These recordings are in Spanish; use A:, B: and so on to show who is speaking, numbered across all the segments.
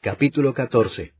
A: Capítulo 14.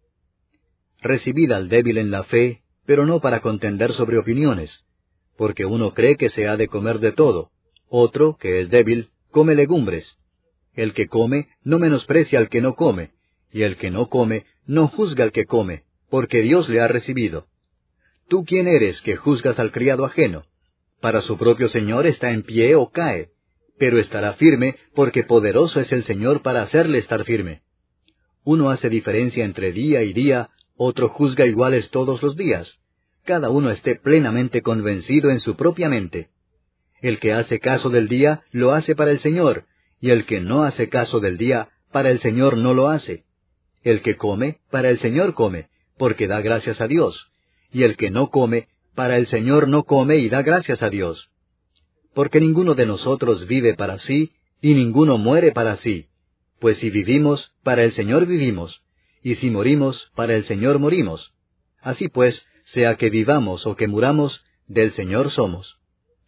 A: Recibid al débil en la fe, pero no para contender sobre opiniones, porque uno cree que se ha de comer de todo, otro, que es débil, come legumbres. El que come no menosprecia al que no come, y el que no come no juzga al que come, porque Dios le ha recibido. ¿Tú quién eres que juzgas al criado ajeno? Para su propio Señor está en pie o cae, pero estará firme, porque poderoso es el Señor para hacerle estar firme. Uno hace diferencia entre día y día, otro juzga iguales todos los días. Cada uno esté plenamente convencido en su propia mente. El que hace caso del día, lo hace para el Señor, y el que no hace caso del día, para el Señor no lo hace. El que come, para el Señor come, porque da gracias a Dios. Y el que no come, para el Señor no come y da gracias a Dios. Porque ninguno de nosotros vive para sí, y ninguno muere para sí. Pues si vivimos, para el Señor vivimos, y si morimos, para el Señor morimos. Así pues, sea que vivamos o que muramos, del Señor somos.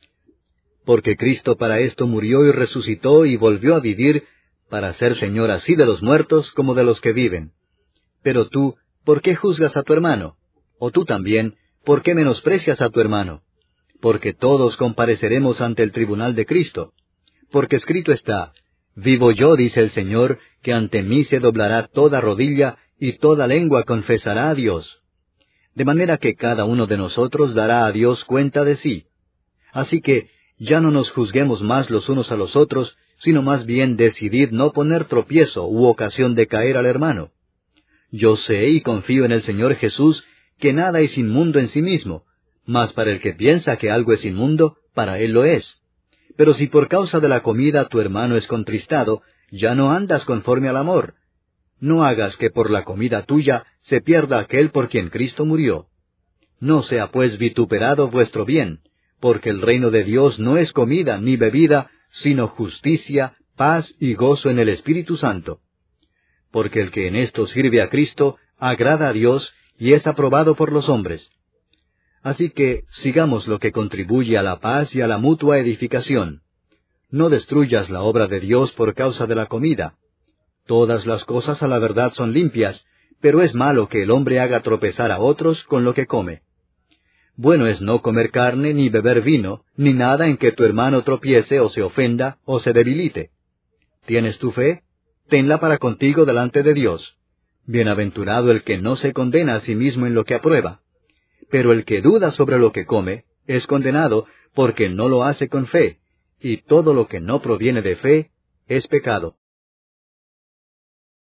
A: Porque Cristo para esto murió y resucitó y volvió a vivir, para ser Señor así de los muertos como de los que viven. Pero tú, ¿por qué juzgas a tu hermano? O tú también, ¿por qué menosprecias a tu hermano? Porque todos compareceremos ante el tribunal de Cristo. Porque escrito está: Vivo yo, dice el Señor, que ante mí se doblará toda rodilla, y toda lengua confesará a Dios. De manera que cada uno de nosotros dará a Dios cuenta de sí. Así que ya no nos juzguemos más los unos a los otros, sino más bien decidid no poner tropiezo u ocasión de caer al hermano. Yo sé y confío en el Señor Jesús que nada es inmundo en sí mismo, mas para el que piensa que algo es inmundo, para él lo es. Pero si por causa de la comida tu hermano es contristado, ya no andas conforme al amor. No hagas que por la comida tuya se pierda aquel por quien Cristo murió. No sea pues vituperado vuestro bien, porque el reino de Dios no es comida ni bebida, sino justicia, paz y gozo en el Espíritu Santo. Porque el que en esto sirve a Cristo, agrada a Dios y es aprobado por los hombres. Así que sigamos lo que contribuye a la paz y a la mutua edificación. No destruyas la obra de Dios por causa de la comida. Todas las cosas a la verdad son limpias, pero es malo que el hombre haga tropezar a otros con lo que come. Bueno es no comer carne, ni beber vino, ni nada en que tu hermano tropiece o se ofenda o se debilite. ¿Tienes tu fe? Tenla para contigo delante de Dios. Bienaventurado el que no se condena a sí mismo en lo que aprueba. Pero el que duda sobre lo que come, es condenado, porque no lo hace con fe, y todo lo que no proviene de fe, es pecado.